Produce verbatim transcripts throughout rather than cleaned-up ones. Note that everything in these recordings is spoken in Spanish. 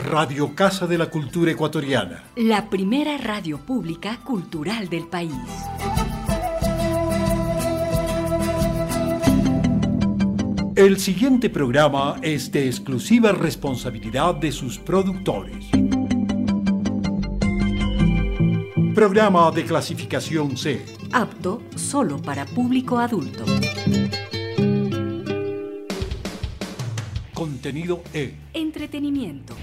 Radio Casa de la Cultura Ecuatoriana. La primera radio pública cultural del país. El siguiente programa es de exclusiva responsabilidad de sus productores. Programa de clasificación C. Apto solo para público adulto. Contenido E. Entretenimiento.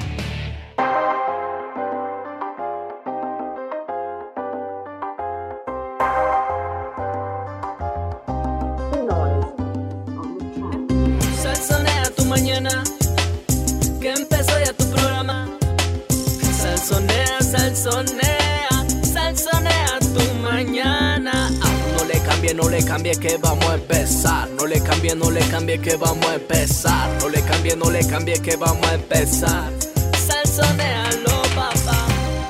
Salsonea tu mañana, que empezó ya tu programa. Salsonea, salsonea, salsonea tu mañana. Ah, no le cambie, no le cambie que vamos a empezar. No le cambie, no le cambie que vamos a empezar. No le cambie, no le cambie que vamos a empezar. Salsonealo, papá.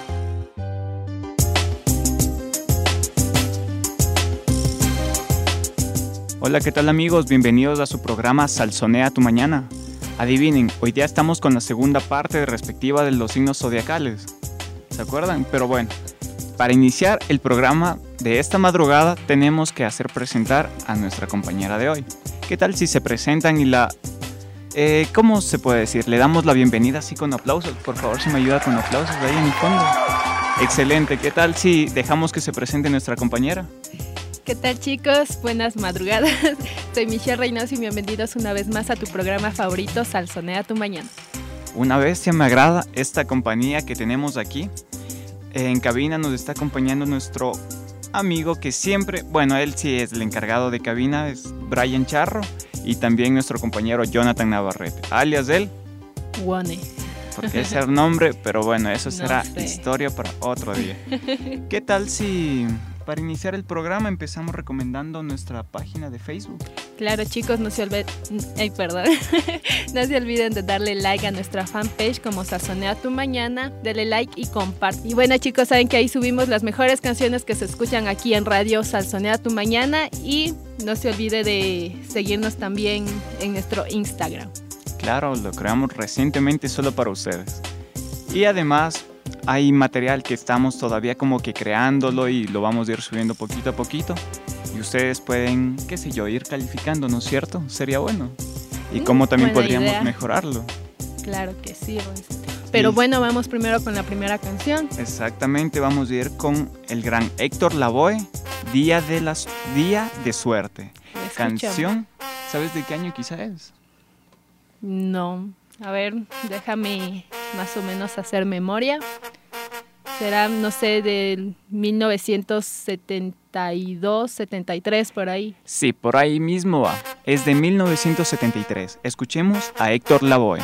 Hola, ¿qué tal amigos? Bienvenidos a su programa Salsonea tu mañana. Adivinen, hoy día estamos con la segunda parte respectiva de los signos zodiacales. ¿Se acuerdan? Pero bueno, para iniciar el programa de esta madrugada tenemos que hacer presentar a nuestra compañera de hoy. ¿Qué tal si se presentan y la... Eh, ¿Cómo se puede decir? Le damos la bienvenida así con aplausos. Por favor, si me ayuda con aplausos ahí en el fondo. Excelente. ¿Qué tal si dejamos que se presente nuestra compañera? ¿Qué tal, chicos? Buenas madrugadas. Soy Michelle Reynoso y bienvenidos una vez más a tu programa favorito, Salsonea tu mañana. Una bestia, me agrada esta compañía que tenemos aquí. En cabina nos está acompañando nuestro amigo que siempre, bueno, él sí es el encargado de cabina, es Brian Charro, y también nuestro compañero Jonathan Navarrete, alias él. Wone. Porque ese es el nombre, pero bueno, eso será no sé. Historia para otro día. ¿Qué tal si... Para iniciar el programa empezamos recomendando nuestra página de Facebook? Claro, chicos, no se olviden, ay, perdón. No se olviden de darle like a nuestra fanpage como Salsonea tu mañana, dale like y comparte. Y bueno, chicos, saben que ahí subimos las mejores canciones que se escuchan aquí en Radio Salsonea tu mañana, y no se olvide de seguirnos también en nuestro Instagram. Claro, lo creamos recientemente solo para ustedes. Y además hay material que estamos todavía como que creándolo y lo vamos a ir subiendo poquito a poquito. Y ustedes pueden, qué sé yo, ir calificando, ¿no es cierto? Sería bueno. Y Mm, cómo también buena podríamos idea. mejorarlo. Claro que sí, Ronce. Pero Y- bueno, vamos primero con la primera canción. Exactamente, vamos a ir con el gran Héctor Lavoe, Día de, las, Día de Suerte. Escuchamos. Canción, ¿sabes de qué año quizá es? No, a ver, déjame más o menos hacer memoria. Será, no sé, del mil novecientos setenta y dos, setenta y tres, por ahí. Sí, por ahí mismo va. Es de mil novecientos setenta y tres. Escuchemos a Héctor Lavoe.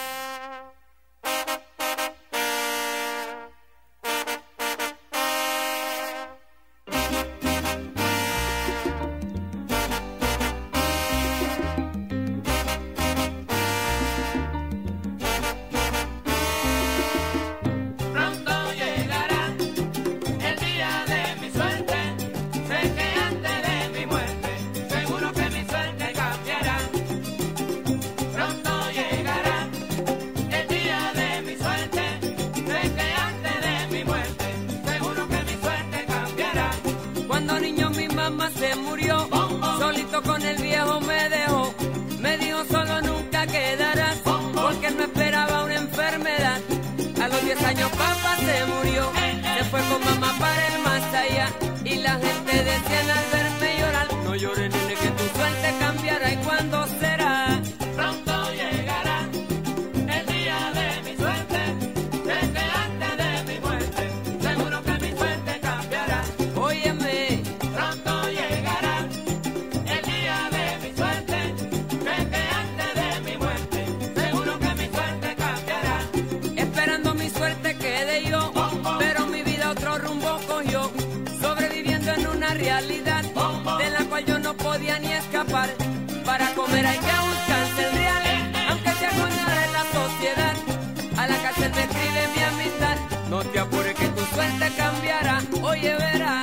Pronto llegará el día de mi suerte. Sé que antes de mi muerte, seguro que mi suerte cambiará. Pronto llegará el día de mi suerte. Sé que antes de mi muerte, seguro que mi suerte cambiará. Cuando niño mi mamá se murió, solito con el viejo me dejó. Me dijo solo nunca quedarás, porque no esperaba una enfermedad. A los diez años papá se murió, se fue con mamá para el más allá. Y la gente decía al verme llorar, no llores nene que tu suerte cambiará. ¿Y cuándo será? Pronto llegará el día de mi suerte. Sé que antes de mi muerte, seguro que mi suerte cambiará. Óyeme, pronto llegará el día de mi suerte. Sé que antes de mi muerte, seguro que mi suerte cambiará. Esperando mi suerte quedé yo, pero mi vida otro rumbo cogió. Sobreviviendo en una realidad de la cual yo no podía ni escapar. Para comer hay que buscarse el real, aunque sea con nada en la sociedad. A la cárcel me escribe mi amistad. No te apures que tu suerte cambiará, oye verás.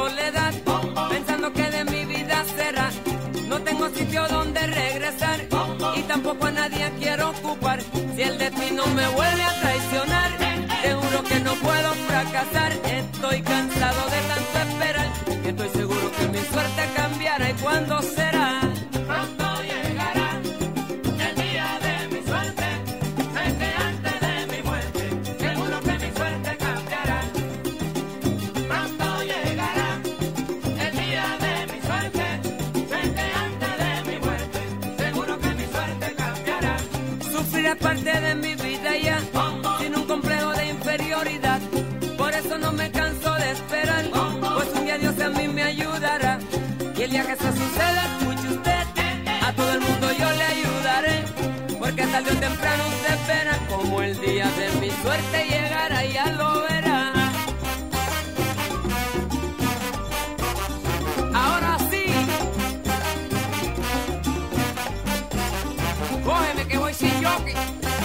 soledad, pensando que de mi vida será. No tengo sitio donde regresar y tampoco a nadie quiero ocupar. Si el destino me vuelve a traicionar, te juro que no puedo fracasar. Estoy cansado de tanto esperar y estoy seguro que mi suerte cambiará. ¿Y cuándo será? Pronto llegará el día de mi suerte. Sé que antes de mi muerte, seguro que mi suerte cambiará. Pronto llegará el día de mi suerte. Sé que antes de mi muerte, seguro que mi suerte cambiará. Sufrir es parte de mi vida ya, sin un complejo de inferioridad. Por eso no me canso de esperar, pues un día Dios a mí me ayudará. Y el día que eso suceda, escuche usted, a todo el mundo yo le ayudaré, porque tarde o temprano usted espera como el día de mi suerte llegará, ya lo verá. Ahora sí, cógeme que voy sin jockey.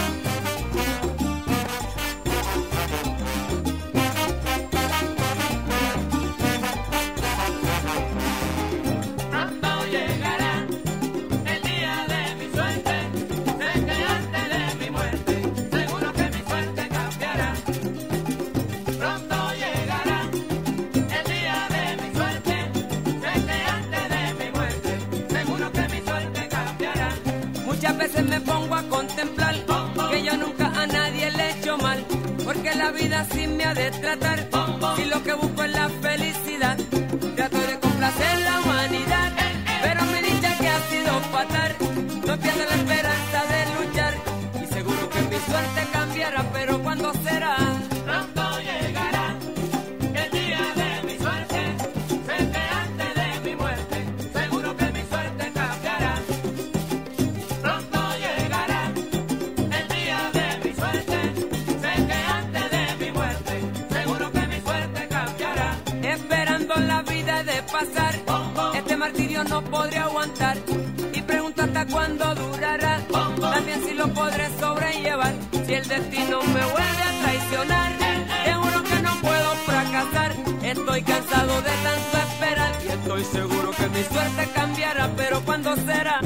Pronto llegará el día de mi suerte. Sé que antes de mi muerte, seguro que mi suerte cambiará. Pronto llegará el día de mi suerte. Sé que antes de mi muerte, seguro que mi suerte cambiará. Muchas veces me pongo a contemplar que yo nunca a nadie le he hecho mal, porque la vida así me ha de tratar. Si lo que busco es la felicidad, trato de complacer la humanidad, pero mi dicha que ha sido fatal. No pierdo la esperanza de luchar y seguro que mi suerte cambiará, pero ¿cuándo será? Pronto llegará el día de mi suerte. Sé que antes de mi muerte, seguro que mi suerte cambiará. Pronto llegará el día de mi suerte. Sé que antes de mi muerte, seguro que mi suerte cambiará. Esperando la vida de pasar, este martirio no podré aguantar y pregunto hasta cuándo durará, también si lo podré sobrellevar. Si el destino me vuelve a traicionar, te juro que no puedo fracasar. Estoy cansado de tanto esperar y estoy seguro que mi suerte cambiará, pero ¿cuándo será?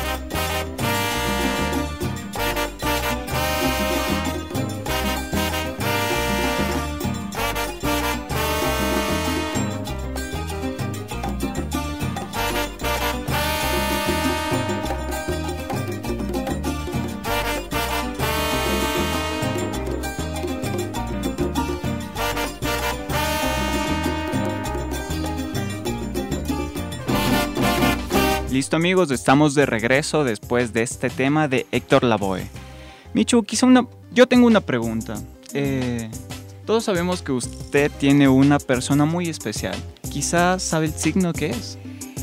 Listo amigos, estamos de regreso después de este tema de Héctor Lavoe. Michu, quizá una, yo tengo una pregunta. Eh, todos sabemos que usted tiene una persona muy especial. Quizá sabe el signo que es.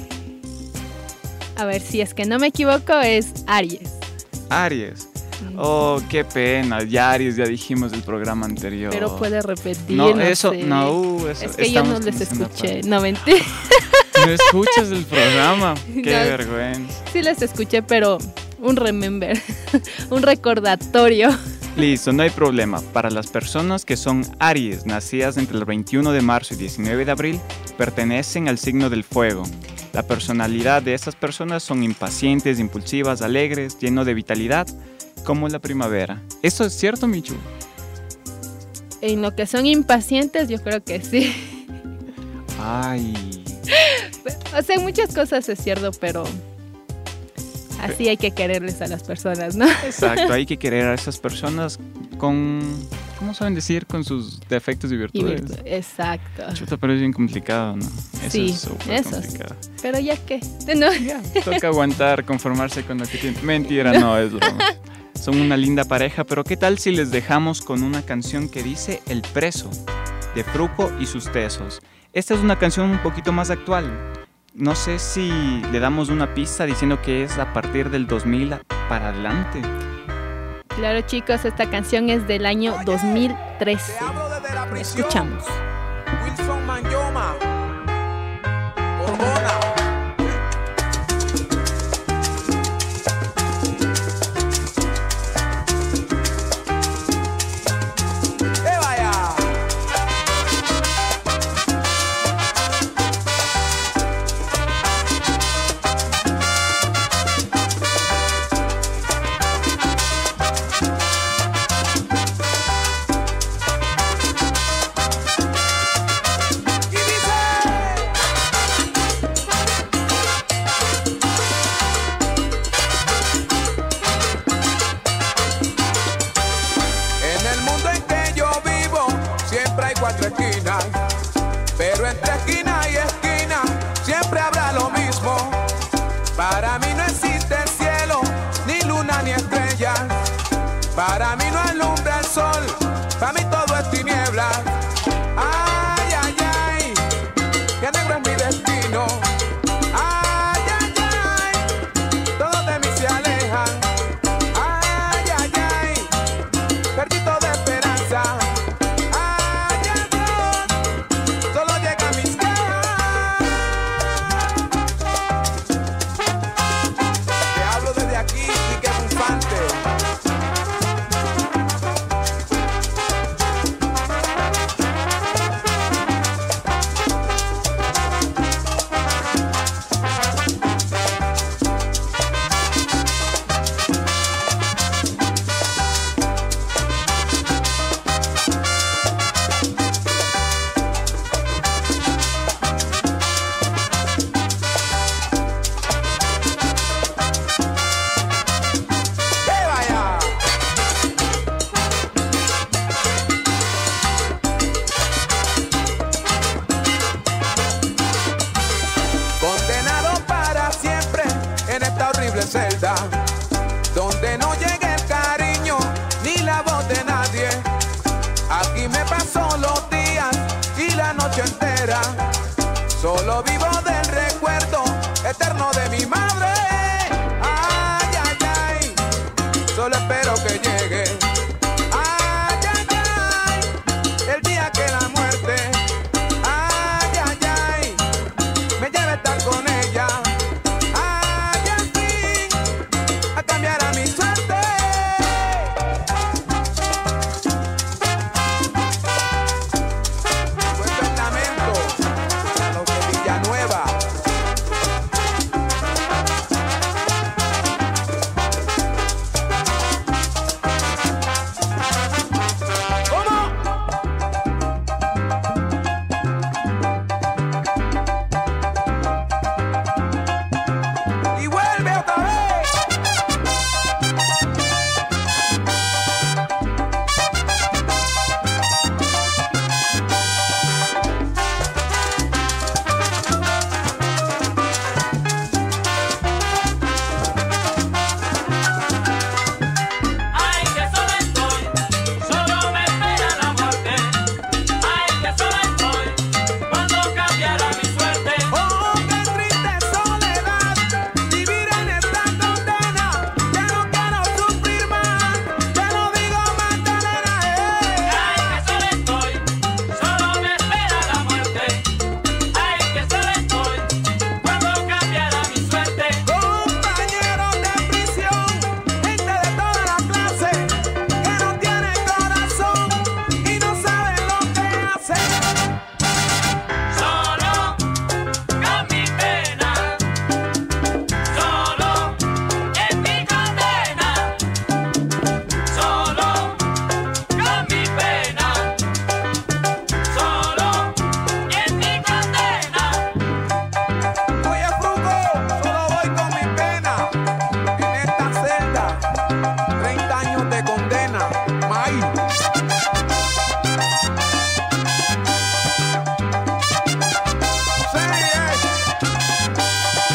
A ver, si es que no me equivoco, es Aries. Aries. Oh, qué pena. Ya Aries, ya dijimos el programa anterior. Pero puede repetir. No, no eso, sé. no, uh, eso. Es que yo no les escuché. No, mentira. ¿No escuchas el programa? Qué No, vergüenza. Sí les escuché, pero un remember, un recordatorio. Listo, no hay problema. Para las personas que son Aries, nacidas entre el veintiuno de marzo y diecinueve de abril, pertenecen al signo del fuego. La personalidad de estas personas son impacientes, impulsivas, alegres, llenos de vitalidad, como la primavera. ¿Esto es cierto, Michu? En lo que son impacientes, yo creo que sí. Ay... O sea, muchas cosas es cierto, pero así hay que quererles a las personas, ¿no? Exacto, hay que querer a esas personas con, ¿cómo saben decir? Con sus defectos y Y virtudes. virtu- Exacto. Chuta, pero es bien complicado, ¿no? Eso Sí, es súper eso sí. complicado. Pero ya que, no. Ya, toca aguantar, conformarse con lo que tiene. Mentira, no, es broma. Son una linda pareja, pero ¿qué tal si les dejamos con una canción que dice El Preso, de Fruco y sus Tesos? Esta es una canción un poquito más actual. No sé si le damos una pista diciendo que es a partir del dos mil para adelante. Claro, chicos, esta canción es del año dos mil trece. Te hablo desde la prisión. Escuchamos. Wilson Manyoma. Borbona. ¡Que vaya! siempre hay cuatro esquinas, pero entre esquina y esquina siempre habrá lo mismo. Para mí no existe cielo, ni luna ni estrellas. Para mí no alumbra el sol, para mí todo es tiniebla. Ay, ay, ay, que negro es mi destino. Ay, ay, ay, todos de mí se alejan. Ay, ay, ay, perdí toda esperanza. Ay, ay, Dios, solo llega a mis quejas. Te hablo desde aquí, Quique Bufante. ¡Que vaya! Condenado para siempre en esta horrible celda, donde no llegue el cariño ni la voz de nadie. Aquí me paso los días y la noche entera, solo vivo del recuerdo eterno de mi madre. Ay, ay, ay, solo espero que llegue. Ay, ay, ay, el día que la muerte, ay, ay, ay, me lleve a estar con ella. Ay, al fin, a cambiar a mi suerte. Cuento el lamento a los de Villanueva. ¿Cómo? Y vuelve otra vez. Ay, que solo estoy, solo me espera la muerte. Ay, que solo estoy, cuando cambiará mi suerte. Oh, qué triste soledad, vivir en esta condena. Ya no quiero sufrir más, ya no digo Magdalena. eh. Ay, que solo estoy, solo me espera la muerte. Ay, que solo estoy, cuando cambiará mi suerte. Compañeros de prisión, gente de toda la clase, que no tienen corazón y no saben lo que hacen. Solo con mi pena, solo en mi condena. Solo con mi pena, solo en mi condena. Oye, Fruco, solo voy con mi pena en esta celda. treinta años de condena. May. Sí, eh.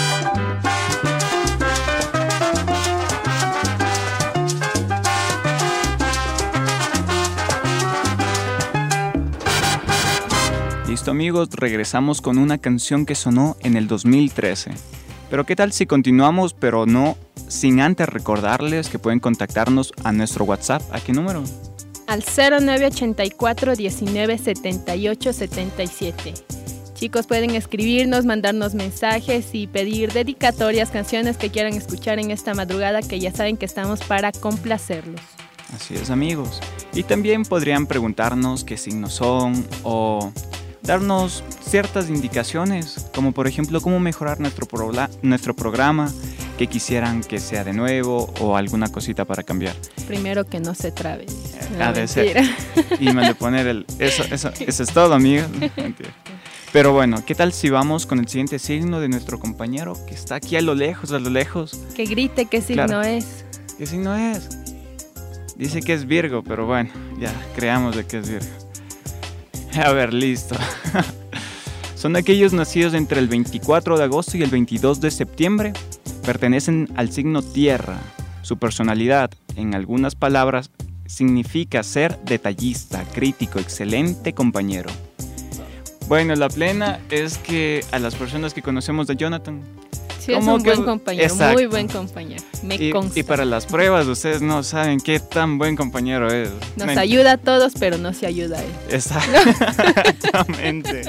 Listo amigos, regresamos con una canción que sonó en el dos mil trece. Pero qué tal si continuamos, pero no sin antes recordarles que pueden contactarnos a nuestro WhatsApp. ¿A qué número? Al cero nueve ochenta y cuatro diecinueve setenta y ocho setenta y siete. Chicos, pueden escribirnos, mandarnos mensajes y pedir dedicatorias, canciones que quieran escuchar en esta madrugada, que ya saben que estamos para complacerlos. Así es amigos. Y también podrían preguntarnos qué signos son o darnos ciertas indicaciones, como por ejemplo cómo mejorar nuestro, prola- nuestro programa, que quisieran que sea de nuevo o alguna cosita para cambiar. Primero que no se trabe. No, Ha de ser. mentira. Y me han de poner el... Eso, eso, eso es todo amigos. Mentira. Pero bueno, ¿qué tal si vamos con el siguiente signo de nuestro compañero que está aquí a lo lejos, a lo lejos? Que grite qué signo Claro. es. ¿Qué signo es? Dice que es Virgo, pero bueno, ya creamos de que es Virgo. A ver, listo. Son aquellos nacidos entre el veinticuatro de agosto y el veintidós de septiembre. Pertenecen al signo tierra. Su personalidad, en algunas palabras, significa ser detallista, crítico, excelente compañero. Bueno, la plena es que a las personas que conocemos de Jonathan... Sí, es un que... buen compañero, exacto. Muy buen compañero, me y, consta. Y para las pruebas, ustedes no saben qué tan buen compañero es. Nos Me... ayuda a todos, pero no se ayuda a él. Exactamente.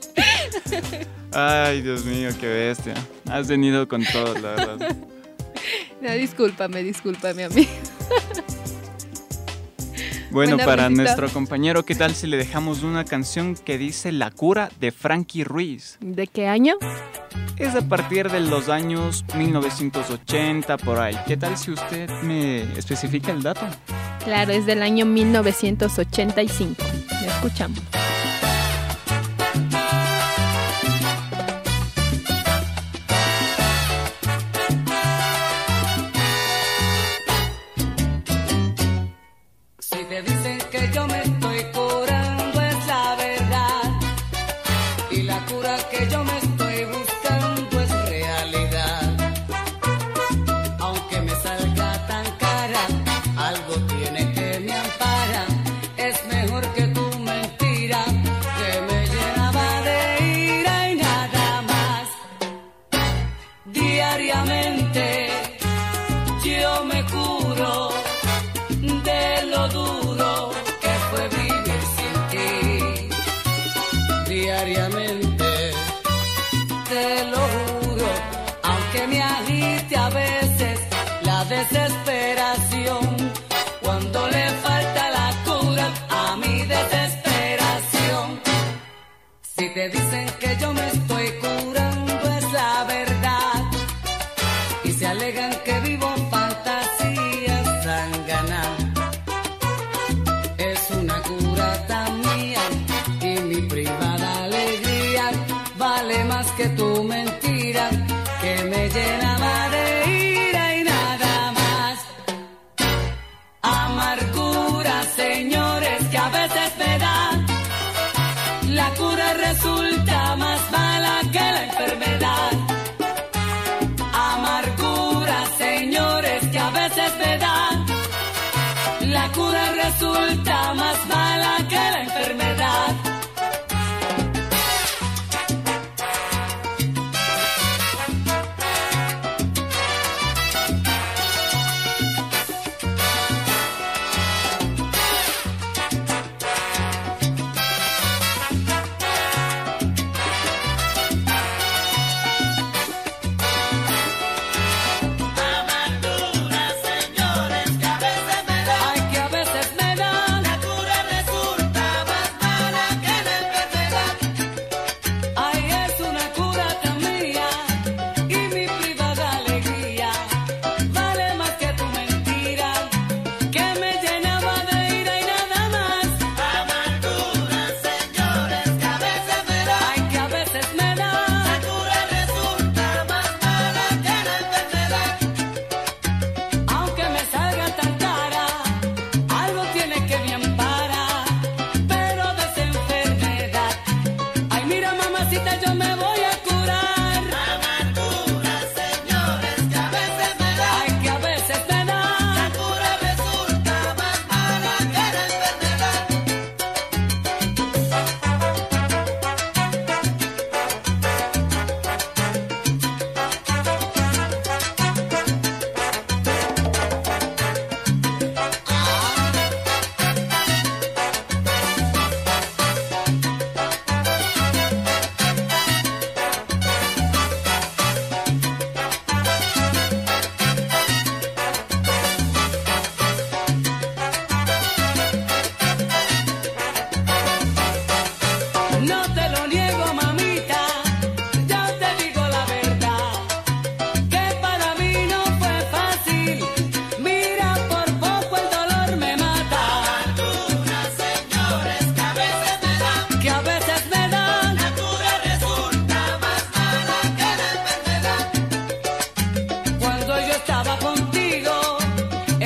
Ay, Dios mío, qué bestia. Has venido con todo, la verdad. No, discúlpame, discúlpame a mí. Bueno, Buena para visita. Nuestro compañero, ¿qué tal si le dejamos una canción que dice La Cura de Frankie Ruiz? ¿De qué año? Es a partir de los años mil novecientos ochenta, por ahí. ¿Qué tal si usted me especifica el dato? Claro, es del año mil novecientos ochenta y cinco. La escuchamos. Si te dicen que yo me estoy curando es la verdad, y la cura que yo me estoy buscando es realidad. Aunque me salga tan cara, algo tiene que me ampara. Es mejor que tu mentira, que me llenaba de ira y nada más. Diariamente yo me curo de lo duro que fue vivir sin ti. Diariamente te lo juro, aunque me agite a veces la desesperación, cuando le falta la cura a mi desesperación. Si te dicen que yo me estoy curando es la verdad, y se alegan que vivo fantasías zángana. Es una cura tan mía y mi privada alegría vale más que tu mentira, que me llenaba de ira y nada más. Amargura, señores, que a veces me da. La cura resulta más mala que la enfermedad. Amargura, señores, que a veces me da. La cura resulta más mala que la enfermedad.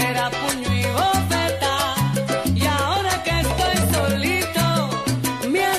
Me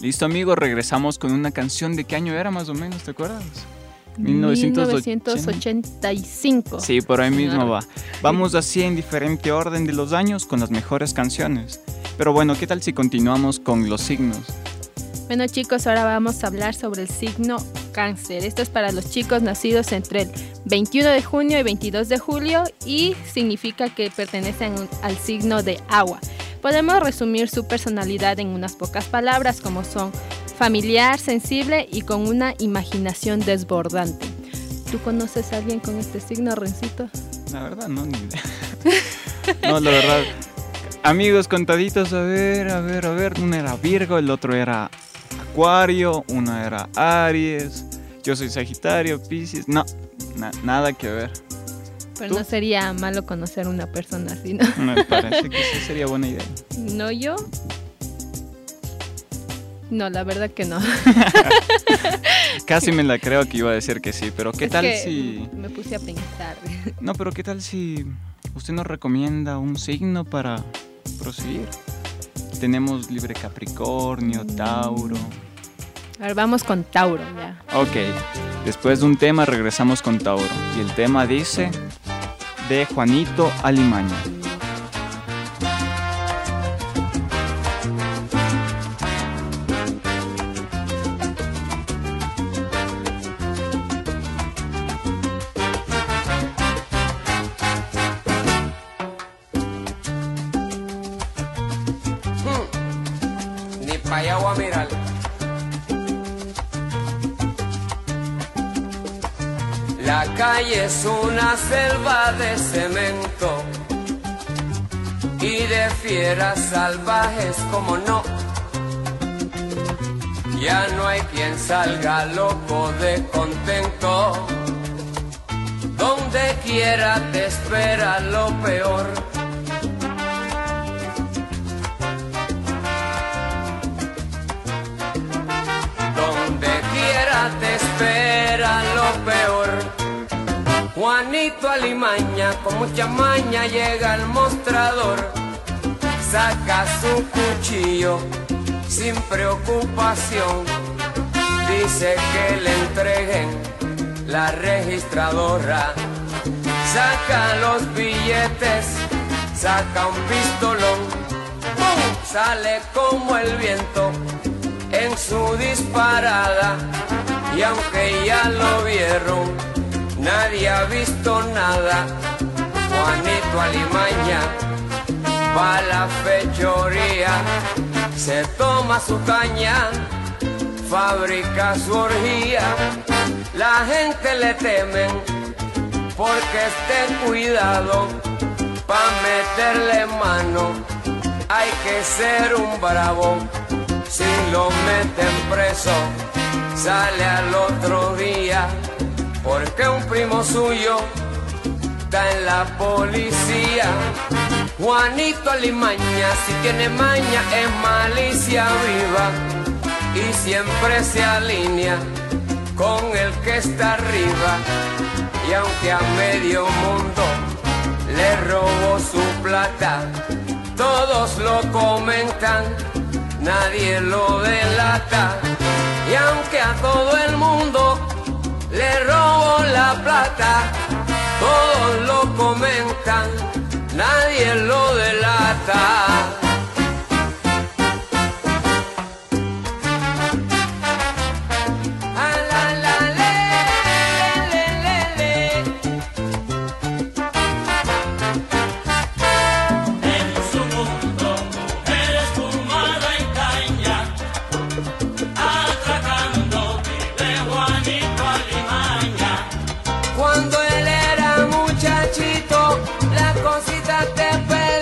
Listo, amigos, regresamos con una canción. ¿De qué año era más o menos, te acuerdas? mil novecientos ochenta y cinco. Sí, por ahí mismo va. Vamos así en diferente orden de los años con las mejores canciones. Pero bueno, ¿qué tal si continuamos con los signos? Bueno, chicos, ahora vamos a hablar sobre el signo Cáncer. Esto es para los chicos nacidos entre el veintiuno de junio y veintidós de julio y significa que pertenecen al signo de agua. Podemos resumir su personalidad en unas pocas palabras como son familiar, sensible y con una imaginación desbordante. ¿Tú conoces a alguien con este signo, Rencito? La verdad, no, ni idea. No, la verdad. Amigos contaditos, a ver, a ver, a ver. Uno era Virgo, el otro era Acuario, uno era Aries. Yo soy Sagitario, Piscis. No, na- nada que ver. Pero ¿Tú? no sería malo conocer a una persona así, ¿no? Me parece que sí sería buena idea. ¿No yo? No, la verdad que no. Casi me la creo que iba a decir que sí, pero ¿qué Es tal que si...? me puse a pensar. No, pero ¿qué tal si usted nos recomienda un signo para proseguir? Tenemos libre Capricornio, Tauro. A ver, vamos con Tauro ya. Ok, después de un tema regresamos con Tauro. Y el tema dice de Juanito Alimaña. Ni pa' allá voy a mirar. La calle es una selva de cemento y de fieras salvajes, como no. Ya no hay quien salga loco de contento. Donde quiera te espera lo peor. Donde quiera te espera lo peor. Juanito Alimaña con mucha maña llega al mostrador, saca su cuchillo sin preocupación, dice que le entreguen la registradora, saca los billetes, saca un pistolón, ¡pum! Sale como el viento en su disparada, y aunque ya lo vieron, nadie ha visto nada. Juanito Alimaña va a la fechoría, se toma su caña, fabrica su orgía. La gente le temen porque esté cuidado, pa' meterle mano hay que ser un bravo. Si lo meten preso, sale al otro día, porque un primo suyo está en la policía. Juanito Alimaña, si tiene maña, es malicia viva y siempre se alinea con el que está arriba. Y aunque a medio mundo le robó su plata, todos lo comentan, nadie lo delata. Y aunque a todo el mundo le robó la plata, todos lo comentan, nadie lo delata. Ah, la, la, le, le, le, le. En su mundo, mujer espumada en caña, atracando vive Juanito Alimaña. Cuando él era muchachito, las cositas te pegaban.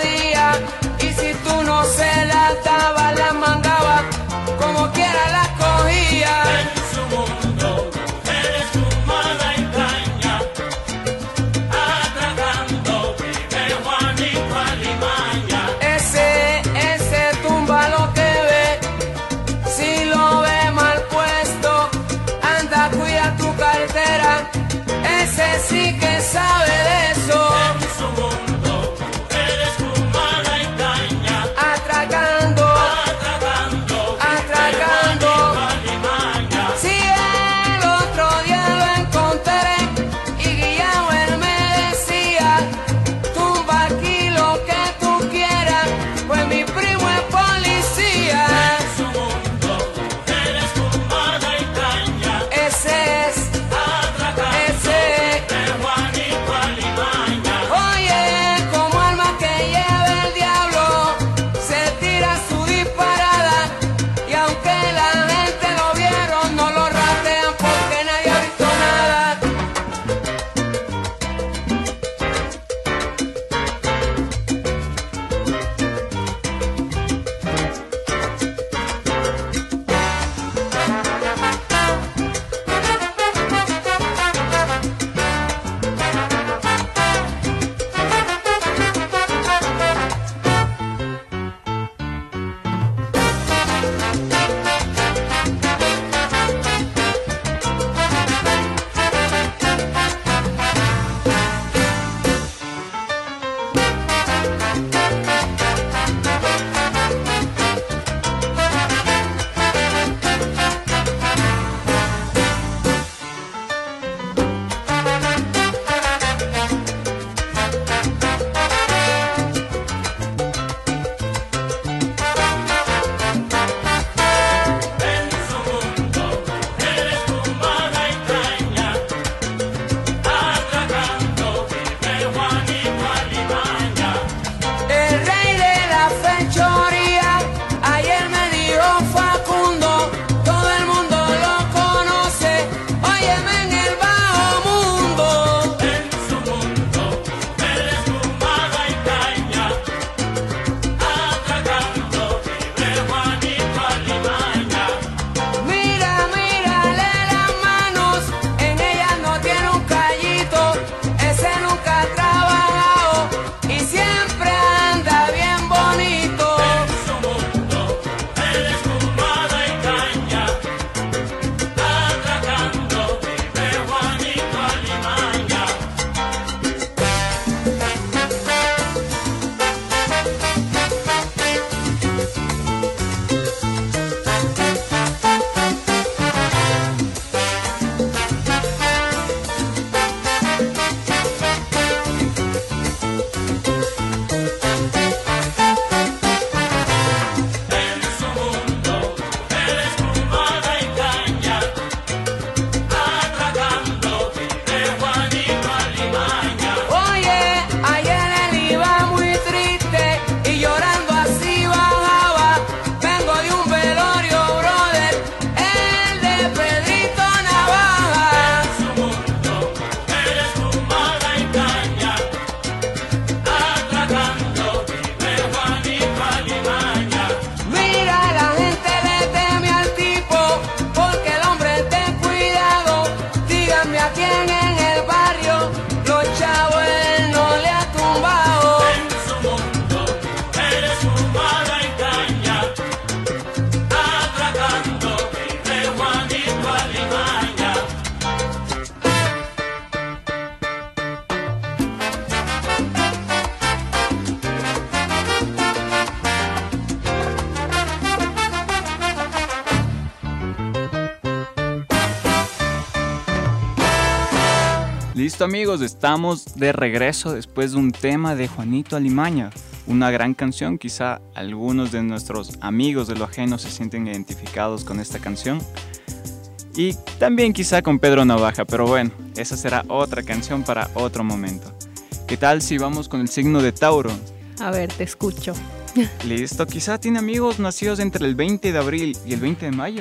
Listo amigos, estamos de regreso después de un tema de Juanito Alimaña. Una gran canción, quizá algunos de nuestros amigos de lo ajeno se sienten identificados con esta canción. Y también quizá con Pedro Navaja, pero bueno, esa será otra canción para otro momento. ¿Qué tal si vamos con el signo de Tauro? A ver, te escucho. Listo, quizá tiene amigos nacidos entre el veinte de abril y el veinte de mayo.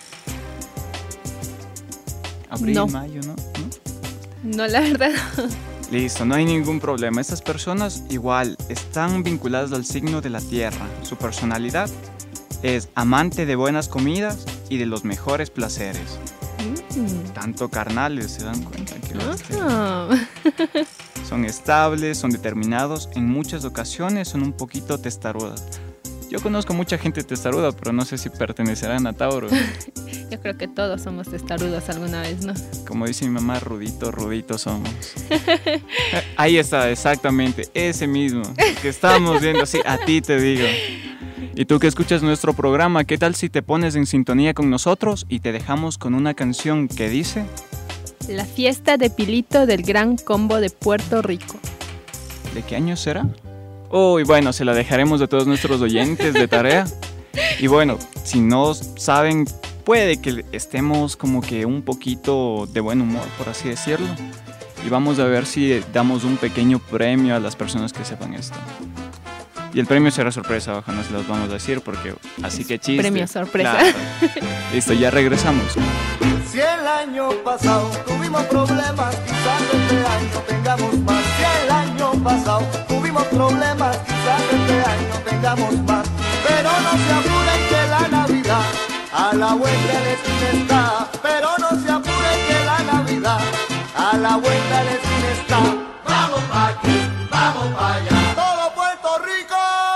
Abril, No. mayo, ¿no? ¿no? No, la verdad. Listo, no hay ningún problema. Estas personas igual están vinculadas al signo de la tierra. Su personalidad es amante de buenas comidas y de los mejores placeres. Mm. Tanto carnales, ¿se dan cuenta? Que bestia. Ah. Son estables, son determinados, en muchas ocasiones son un poquito testarudas. Yo conozco mucha gente testaruda, pero no sé si pertenecerán a Tauro. Yo creo que todos somos testarudos alguna vez, ¿no? Como dice mi mamá, rudito, rudito somos. Ahí está, exactamente, ese mismo que estábamos viendo, sí, a ti te digo. Y tú que escuchas nuestro programa, ¿qué tal si te pones en sintonía con nosotros y te dejamos con una canción que dice? La fiesta de Pilito del Gran Combo de Puerto Rico. ¿De qué año será? Uy, bueno, se la dejaremos a todos nuestros oyentes de tarea. Y bueno, si no saben, puede que estemos como que un poquito de buen humor, por así decirlo. Y vamos a ver si damos un pequeño premio a las personas que sepan esto. Y el premio será sorpresa, abajo no se los vamos a decir porque así que chiste. Premio sorpresa. Claro. Listo, ya regresamos. Si el año pasado tuvimos problemas, quizás este año tengamos más. Si el año pasado tuvimos problemas, quizás este año tengamos más. Pero no se apuren que la Navidad a la vuelta de la esquina está. Pero no se apuren que la Navidad a la vuelta de la esquina está. Vamos pa' aquí, vamos pa' allá. Todo Puerto Rico.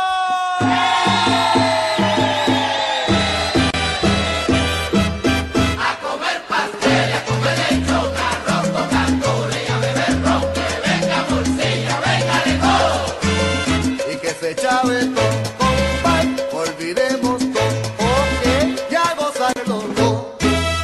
Se chave todo, compay, olvidemos todo, ok, ya gozarlo todo.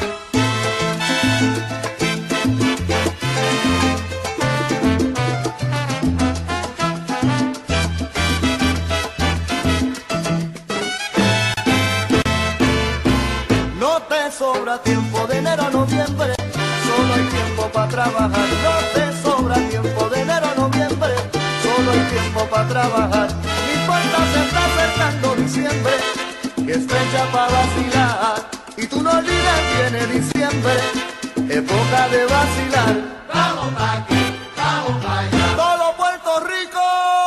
No te sobra tiempo de enero a noviembre, solo hay tiempo para trabajar. No te sobra tiempo de enero a noviembre, solo hay tiempo para trabajar. Se está acercando diciembre, que es fecha para vacilar. Y tú no olvides, viene diciembre, época de vacilar. Vamos pa' aquí, vamos pa' allá. Todo Puerto Rico.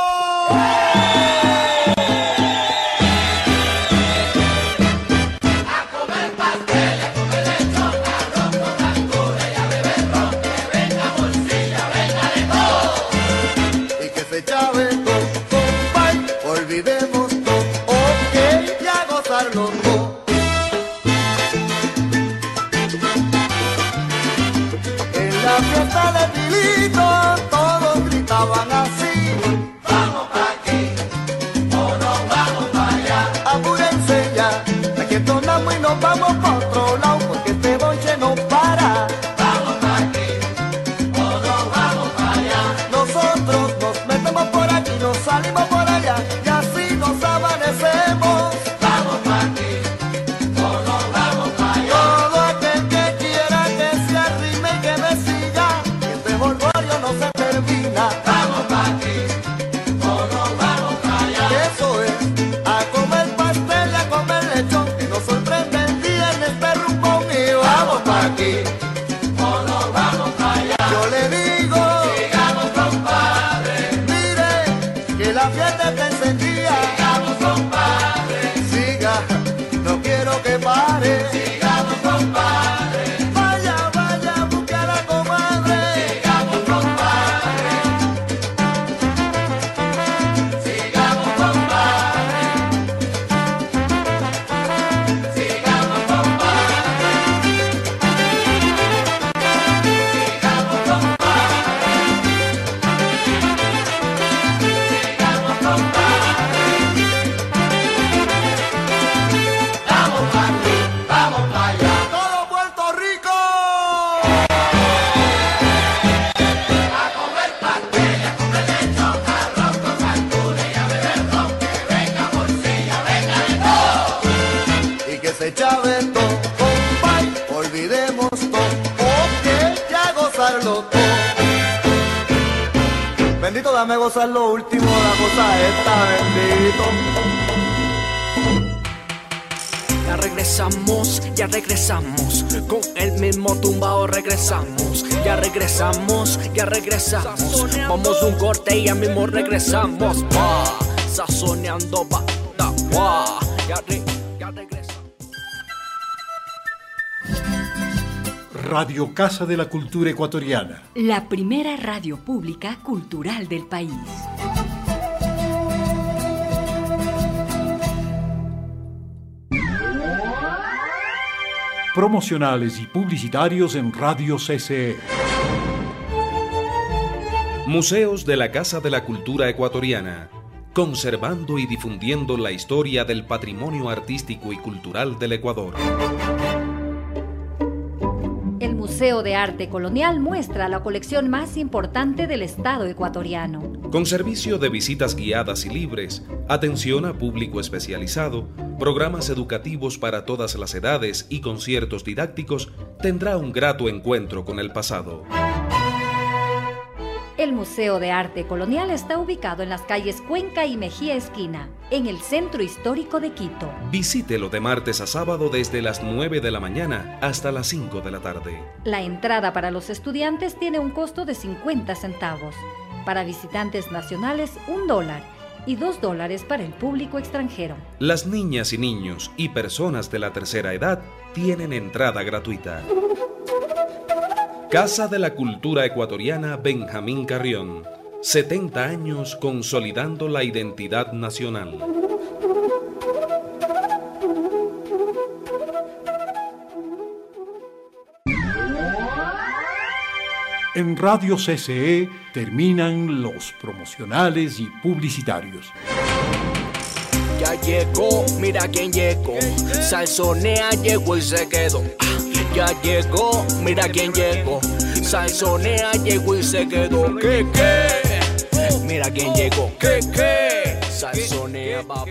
A comer pastel, a comer lechón, arroz con cantules y a beber ron. Que venga bolsilla, venga de todo. Y que se chave todo. Olvidemos todo, ok, y a gozarlo todo. En la fiesta de Pilito todos gritaban así. Vamos pa' aquí, o nos vamos pa' allá. Apúrense ya, aquí entonamos y nos vamos pa' otro lado, porque este bonche no para. Vamos pa' aquí, o nos vamos pa' allá. Nosotros nos metemos por aquí, nos salimos por allá. Nos amanecemos, vamos pa' aquí, o nos vamos pa' allá. Todo aquel que quiera que se arrime y que me siga, que este jolgorio no se termina. Vamos pa' aquí, o nos vamos pa' allá. Eso es, a comer pastel, a comer lechón, que nos sorprende el día en este rumbón. Y vamos pa' aquí, o nos vamos pa' allá. Yo le digo, sigamos compadre, mire, que la fiesta está encendida. Sigamos compadre, siga, no quiero que pare. Sigamos compadre, vaya, vaya, busque a la comadre. Sigamos compadre, sigamos compadre, sigamos compadre, sigamos compadre, sigamos compadre. se chave todo, compay, olvidemos todo, porque ya gozarlo todo. Bendito, dame gozar lo último, la cosa esta, bendito. Ya regresamos, ya regresamos, con el mismo tumbao regresamos. Ya regresamos, ya regresamos, vamos un corte y ya mismo regresamos. Va, sazoneando, va, da, va, ya, re, ya regresamos. Radio Casa de la Cultura Ecuatoriana. La primera radio pública cultural del país. Promocionales y publicitarios en Radio C C E. Museos de la Casa de la Cultura Ecuatoriana, conservando y difundiendo la historia del patrimonio artístico y cultural del Ecuador. El Museo de Arte Colonial muestra la colección más importante del Estado ecuatoriano. Con servicio de visitas guiadas y libres, atención a público especializado, programas educativos para todas las edades y conciertos didácticos, tendrá un grato encuentro con el pasado. El Museo de Arte Colonial está ubicado en las calles Cuenca y Mejía Esquina, en el centro histórico de Quito. Visítelo de martes a sábado desde las nueve de la mañana hasta las cinco de la tarde. La entrada para los estudiantes tiene un costo de cincuenta centavos. Para visitantes nacionales, un dólar. Y dos dólares para el público extranjero. Las niñas y niños y personas de la tercera edad tienen entrada gratuita. Casa de la Cultura Ecuatoriana Benjamín Carrión. setenta años consolidando la identidad nacional. En Radio C C E terminan los promocionales y publicitarios. Ya llegó, mira quién llegó. Salsonea llegó y se quedó. Ya llegó, mira quién llegó. Salsonea llegó y se quedó. ¿Qué, qué? Mira quién llegó. ¿Qué, qué? Salsonea, papá.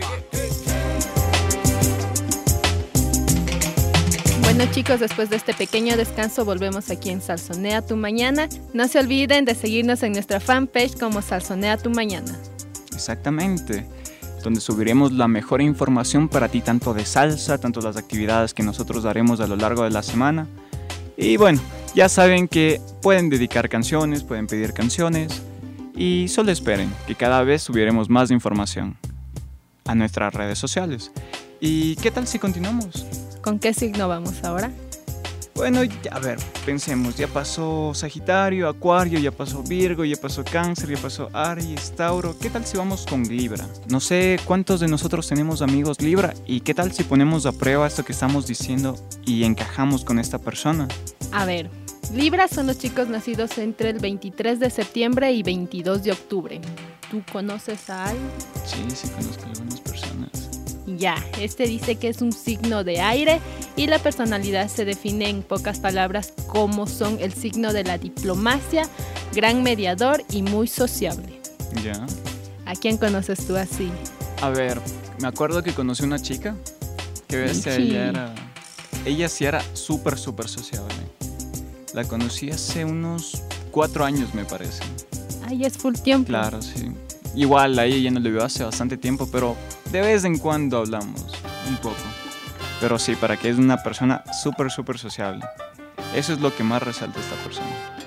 Bueno chicos, después de este pequeño descanso volvemos aquí en Salsonea Tu Mañana. No se olviden de seguirnos en nuestra fanpage como Salsonea Tu Mañana. Exactamente, donde subiremos la mejor información para ti, tanto de salsa, tanto las actividades que nosotros daremos a lo largo de la semana. Y bueno, ya saben que pueden dedicar canciones, pueden pedir canciones y solo esperen que cada vez subiremos más información a nuestras redes sociales. ¿Y qué tal si continuamos? ¿Con qué signo vamos ahora? Bueno, ya, a ver, pensemos, ya pasó Sagitario, Acuario, ya pasó Virgo, ya pasó Cáncer, ya pasó Aries, Tauro. ¿Qué tal si vamos con Libra? No sé cuántos de nosotros tenemos amigos Libra y qué tal si ponemos a prueba esto que estamos diciendo y encajamos con esta persona. A ver, Libra son los chicos nacidos entre el veintitrés de septiembre y veintidós de octubre. ¿Tú conoces a alguien? Sí, sí conozco a algunas personas. Ya, este dice que es un signo de aire y la personalidad se define en pocas palabras como son el signo de la diplomacia, gran mediador y muy sociable. Ya. ¿A quién conoces tú así? A ver, me acuerdo que conocí una chica que bestia, ella era, ella sí era súper, súper sociable. La conocí hace unos cuatro años me parece. Ay, es full tiempo. Claro, sí. Igual a ella no le veo hace bastante tiempo, pero de vez en cuando hablamos un poco. Pero sí, para que es una persona súper, súper sociable. Eso es lo que más resalta esta persona.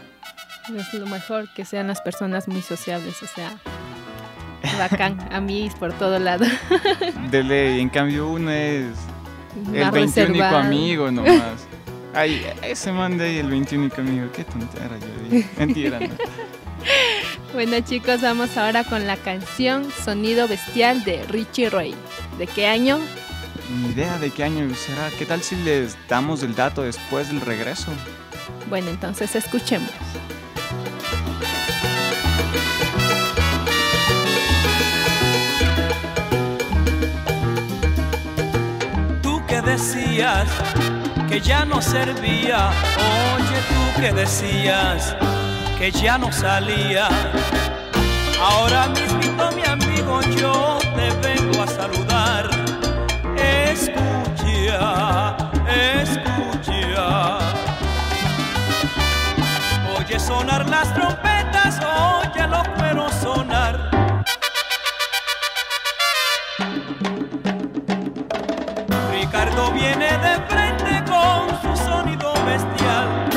Es lo mejor, que sean las personas muy sociables, o sea, bacán, amigos por todo lado. De ley, en cambio uno es el Más veintiúnico reservado. amigo nomás. Ay, ese man de ahí, el veintiúnico amigo, qué tontera yo digo. Mentira, no. Bueno chicos, vamos ahora con la canción Sonido Bestial de Richie Ray. ¿De qué año? Ni idea de qué año será. ¿Qué tal si les damos el dato después del regreso? Bueno, entonces escuchemos. Tú que decías que ya no servía, oye tú que decías que ya no salía. Ahora mismo mi amigo yo te vengo a saludar. Escucha. viene de frente con su sonido bestial.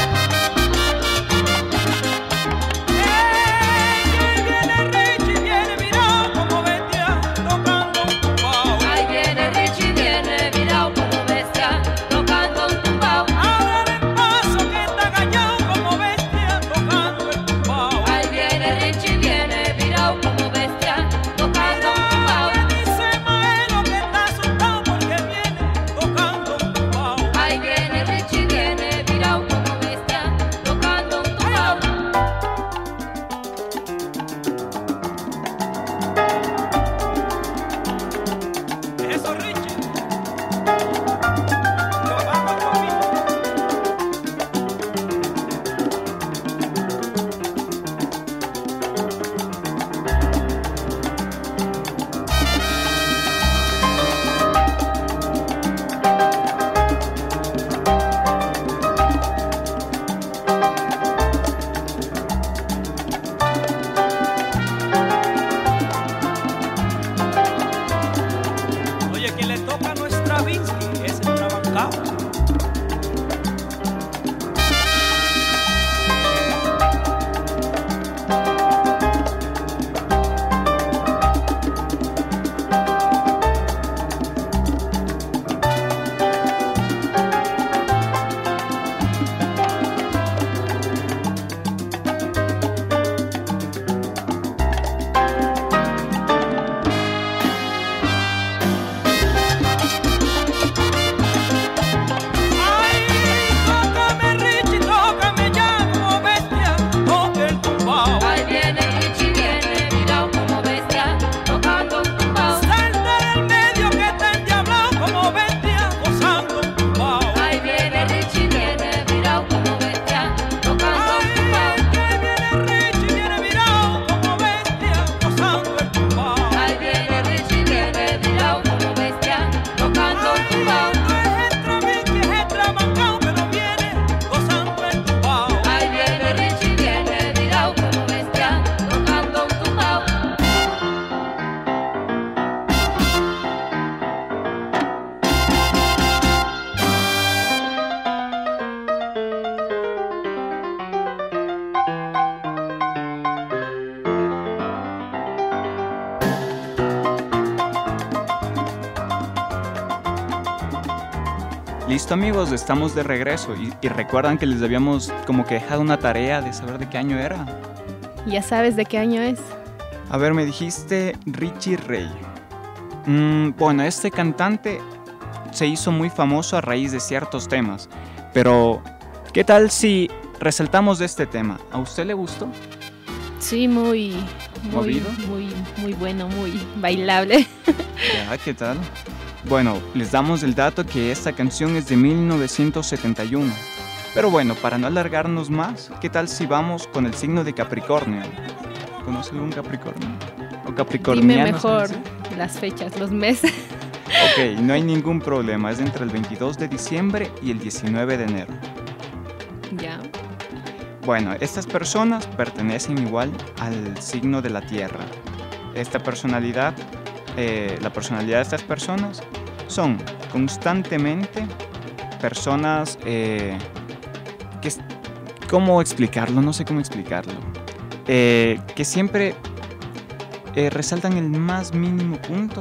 Listo amigos, estamos de regreso y, y recuerdan que les habíamos como que dejado una tarea de saber de qué año era. Ya sabes de qué año es. A ver, me dijiste Richie Ray. Mm, bueno, este cantante se hizo muy famoso a raíz de ciertos temas, pero ¿qué tal si resaltamos de este tema? ¿A usted le gustó? Sí, muy, muy, ¿Movido? muy, muy bueno, muy bailable. Ya, ¿qué tal? Bueno, les damos el dato que esta canción es de mil novecientos setenta y uno. Pero bueno, para no alargarnos más, ¿qué tal si vamos con el signo de Capricornio? ¿Conoce algún Capricornio? ¿O capricorniano? Dime mejor las fechas, los meses. Ok, no hay ningún problema, es entre el veintidós de diciembre y el diecinueve de enero. Ya. Bueno, estas personas pertenecen igual al signo de la Tierra. Esta personalidad, eh, la personalidad de estas personas son constantemente personas eh, que, ¿cómo explicarlo? No sé cómo explicarlo. Eh, que siempre eh, resaltan el más mínimo punto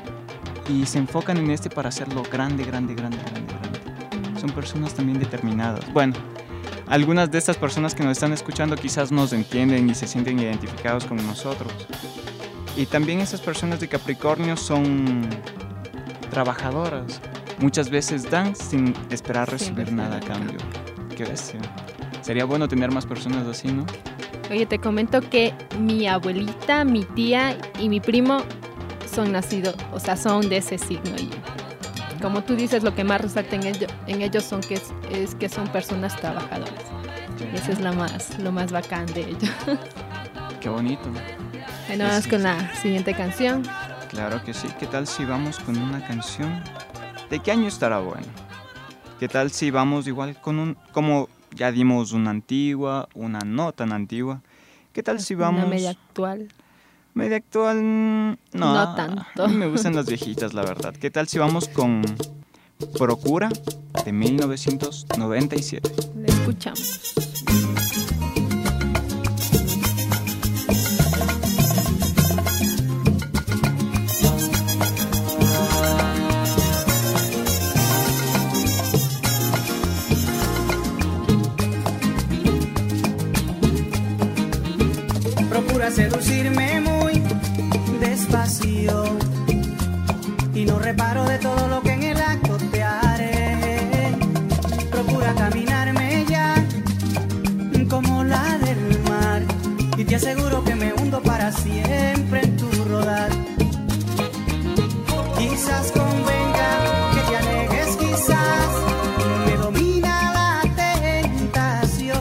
y se enfocan en este para hacerlo grande, grande, grande, grande, grande. Son personas también determinadas. Bueno, algunas de estas personas que nos están escuchando quizás nos entienden y se sienten identificados con nosotros. Y también esas personas de Capricornio son trabajadoras. Muchas veces dan sin esperar recibir nada a cambio. Qué bestia. Sería bueno tener más personas así, ¿no? Oye, te comento que mi abuelita, mi tía y mi primo son nacidos, o sea, son de ese signo. Y como tú dices, lo que más resalta en, ello, en ellos son que es, es que son personas trabajadoras. Y eso es lo más, lo más bacán de ellos. Qué bonito. Bueno, vamos con la siguiente canción. Claro que sí. ¿Qué tal si vamos con una canción? ¿De qué año estará bueno? ¿Qué tal si vamos igual con un... como ya dimos una antigua, una no tan antigua? ¿Qué tal si vamos... Una media actual. Media actual... No, no tanto. A mí me gustan las viejitas, la verdad. ¿Qué tal si vamos con Procura, de mil novecientos noventa y siete. Le escuchamos. Procura seducirme muy despacio y no reparo de todo lo que en el acto te haré. Procura caminarme ya como la del mar y te aseguro que me hundo para siempre en tu rodar. Quizás convenga que te alejes, quizás me domina la tentación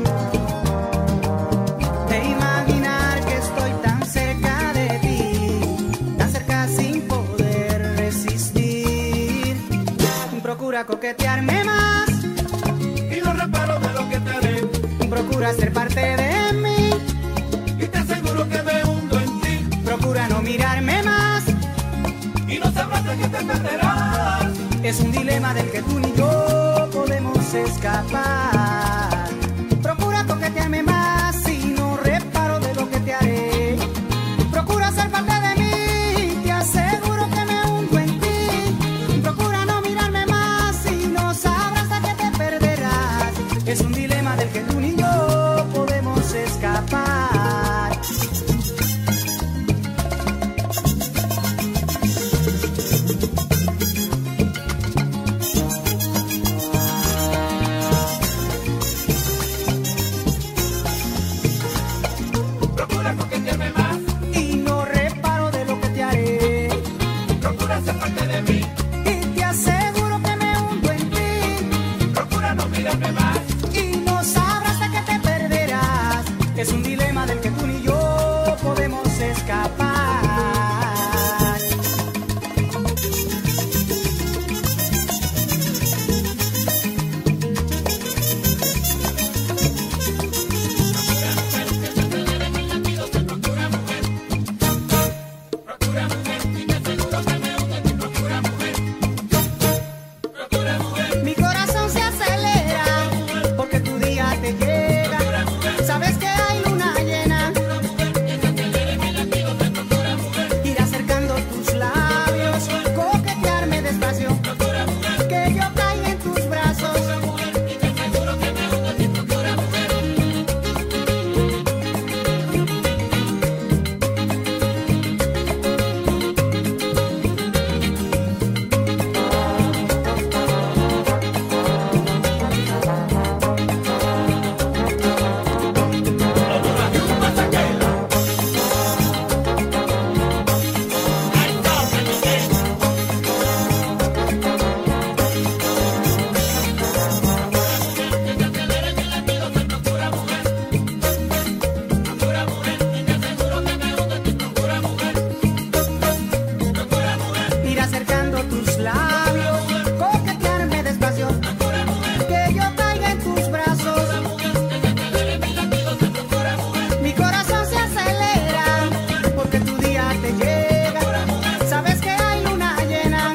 de imaginar que estoy tan cerca de ti, tan cerca sin poder resistir. Procura coquetearme más Y no reparo de lo que te haré. procura ser parte de mí Y te aseguro que me hundo en ti. procura no mirarme más. Y no sabrás de qué te perderás. Es un dilema del que tú ni yo podemos escapar. Procura coquetearme más y no reparo de lo que te haré. Procura ser parte de mí, te aseguro que me hundo en ti. Procura no mirarme más y no sabrás de qué te perderás. Es un dilema del que tú ni yo podemos escapar. Procura coquetearme más. Y no reparo de lo que te haré. Procura ser parte de mí. Y te aseguro que me hundo en ti. Procura no mirarme más. Y no sabrás de qué te perderás. Es un dilema del que tú ni yo podemos escapar. Mi corazón se acelera porque tu día te llega. Sabes que hay luna llena. Ir acercando tus labios, coquetearme despacio. Que yo caiga en tus brazos. Ir acercando tus labios, coquetearme despacio. Que yo caiga en tus brazos. Mi corazón se acelera porque tu día te llega. Sabes que hay luna llena.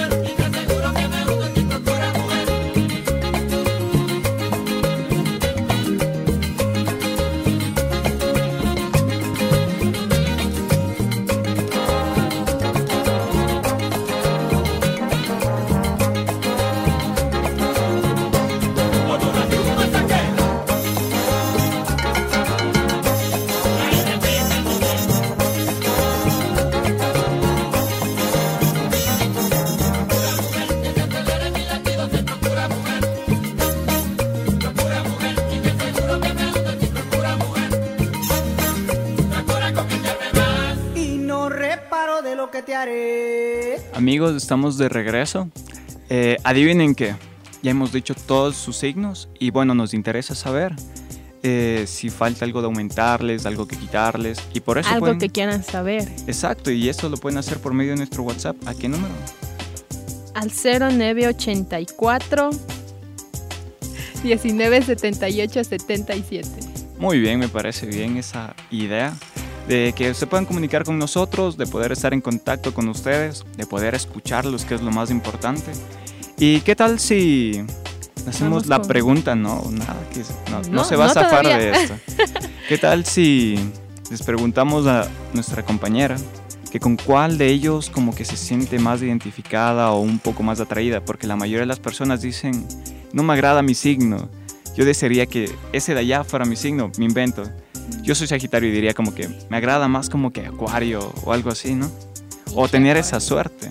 Y no reparo de lo que te haré. Amigos, estamos de regreso. Eh, adivinen qué, ya hemos dicho todos sus signos y bueno, nos interesa saber eh, si falta algo de aumentarles, algo que quitarles y por eso Algo pueden... que quieran saber. Exacto, y esto lo pueden hacer por medio de nuestro WhatsApp. ¿A qué número? Al cero nueve ochenta y cuatro diecinueve setenta y ocho setenta y siete. Muy bien, me parece bien esa idea de que se puedan comunicar con nosotros, de poder estar en contacto con ustedes, de poder escucharlos, que es lo más importante. ¿Y qué tal si hacemos Vamos la con- pregunta? No, nada, que no, no, No, se va no a zafar todavía. de esto. ¿Qué tal si les preguntamos a nuestra compañera que con cuál de ellos como que se siente más identificada o un poco más atraída? Porque la mayoría de las personas dicen, no me agrada mi signo. Yo desearía que ese de allá fuera mi signo, me invento. Yo soy Sagitario y diría como que me agrada más como que Acuario o algo así, ¿no? O tener esa suerte.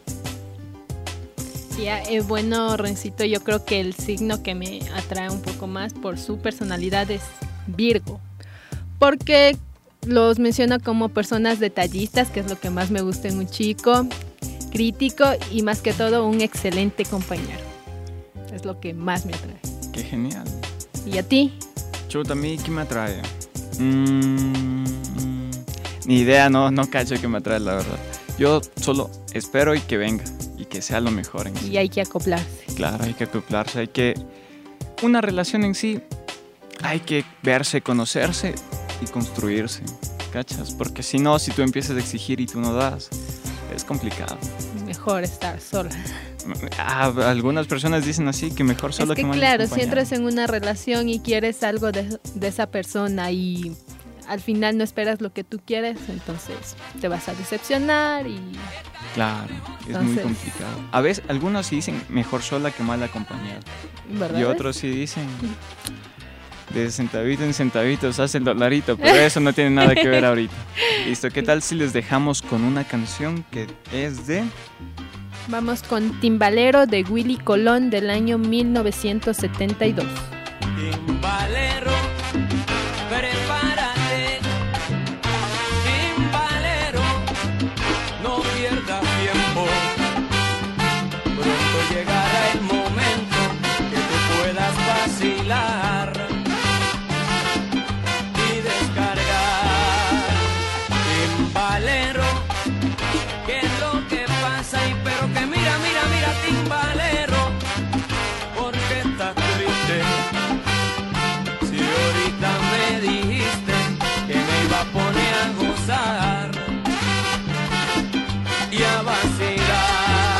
Ya, eh, bueno, Rencito, yo creo que el signo que me atrae un poco más por su personalidad es Virgo. Porque los menciona como personas detallistas, que es lo que más me gusta en un chico, crítico y más que todo un excelente compañero. Es lo que más me atrae. Qué genial. ¿Y a ti? Chuta, a mí, ¿qué me atrae? Mm, ni idea, no, no cacho qué me atrae, la verdad. Yo solo espero y que venga y que sea lo mejor en sí. Y hay que acoplarse. Claro, hay que acoplarse, hay que... Una relación en sí, hay que verse, conocerse y construirse, ¿cachas? Porque si no, si tú empiezas a exigir y tú no das, es complicado. Mejor estar sola. Ah, algunas personas dicen así, que mejor solo Es que mal claro, si acompañado. entras en una relación y quieres algo de, de esa persona y al final no esperas lo que tú quieres, entonces te vas a decepcionar y... Claro, es muy Entonces- complicado. A veces, algunos sí dicen mejor sola que mal acompañada. ¿Verdad? Y otros sí dicen de centavito en centavitos hace el dolarito, pero eso no tiene nada que ver ahorita. Listo, ¿qué tal si les dejamos con una canción que es de... Vamos con Timbalero de Willy Colón del año mil novecientos setenta y dos. Timbalero, prepárate. Timbalero, no pierdas tiempo. Pronto llegará el momento que tú puedas vacilar y descargar. Timbalero, ¿qué es lo que pasa? Y pero que mira, mira, mira, timbalero, ¿por qué estás triste? Si ahorita me dijiste que me iba a poner a gozar y a vacilar.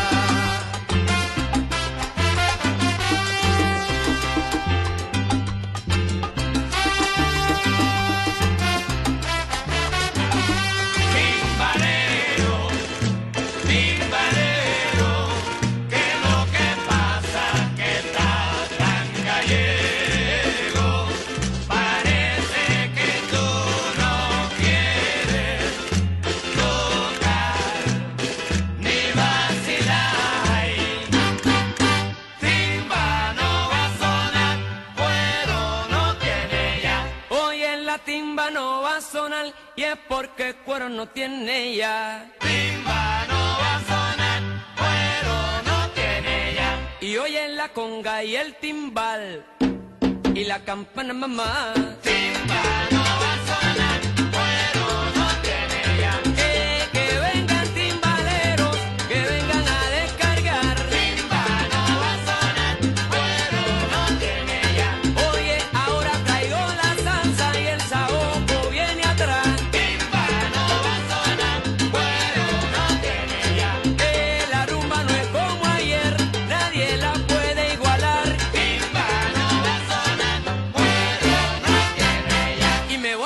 Timbalero, timbalero, ¿qué es lo que pasa? Que estás tan gallego. Parece que tú no quieres tocar ni vacilar. Timba no va a sonar, cuero no tiene ya. Hoy en la timba no va a sonar y es porque cuero no tiene ya. Timba no va a sonar, cuero no tiene ya. Y hoy en la conga y el timbal y la campana mamá. Timba no va a sonar, cuero no tiene ya. Eh, que vengan timbaleros, que vengan a descargar. Timba no va a sonar, cuero no tiene ya. Oye, ahora traigo la salsa y el saoco viene atrás. Timba no va a sonar, cuero no tiene ya. Eh, la rumba no es como ayer, nadie la puede igualar. Timba no va a sonar, cuero no tiene ya. Y me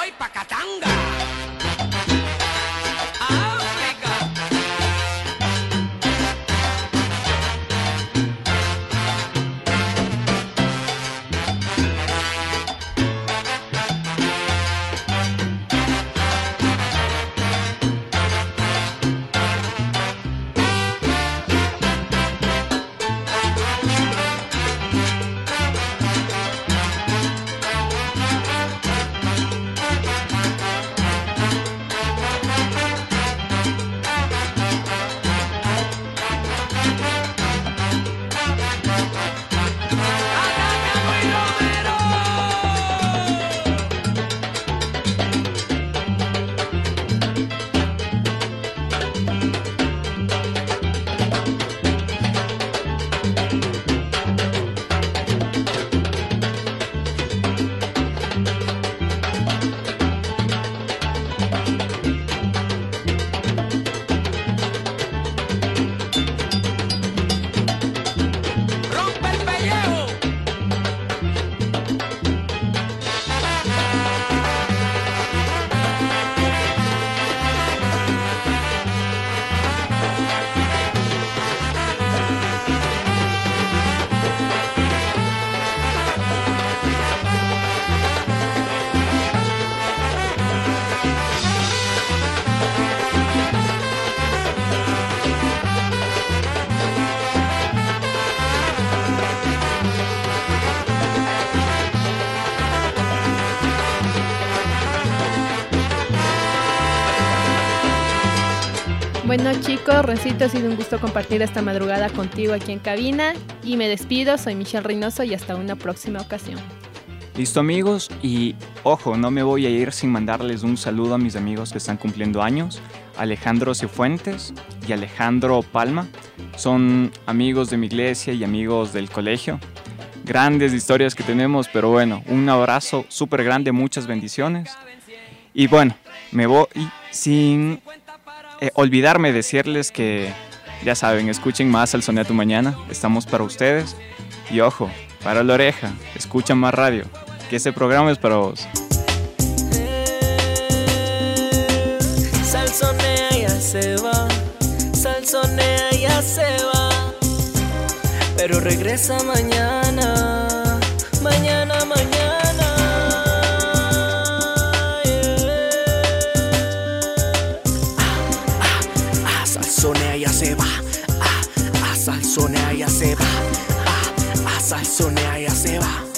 Bueno chicos, Rencito, ha sido un gusto compartir esta madrugada contigo aquí en cabina y me despido, soy Michelle Reynoso y hasta una próxima ocasión. Listo amigos, y ojo, no me voy a ir sin mandarles un saludo a mis amigos que están cumpliendo años, Alejandro Cifuentes y Alejandro Palma, son amigos de mi iglesia y amigos del colegio, grandes historias que tenemos, pero bueno, un abrazo súper grande, muchas bendiciones, y bueno, me voy sin eh, olvidarme de decirles que, ya saben, escuchen más Salsonea tu Mañana, estamos para ustedes, y ojo, para la oreja, escucha más radio, que ese programa es para vos. Salsonea ya se va, Salsonea ya se va, pero regresa mañana, mañana, mañana. Yeah. Ah, ah, ah, Salsonea ya se va, ah, ah, Salsonea ya se va, ah, ah, Salsonea ya se va.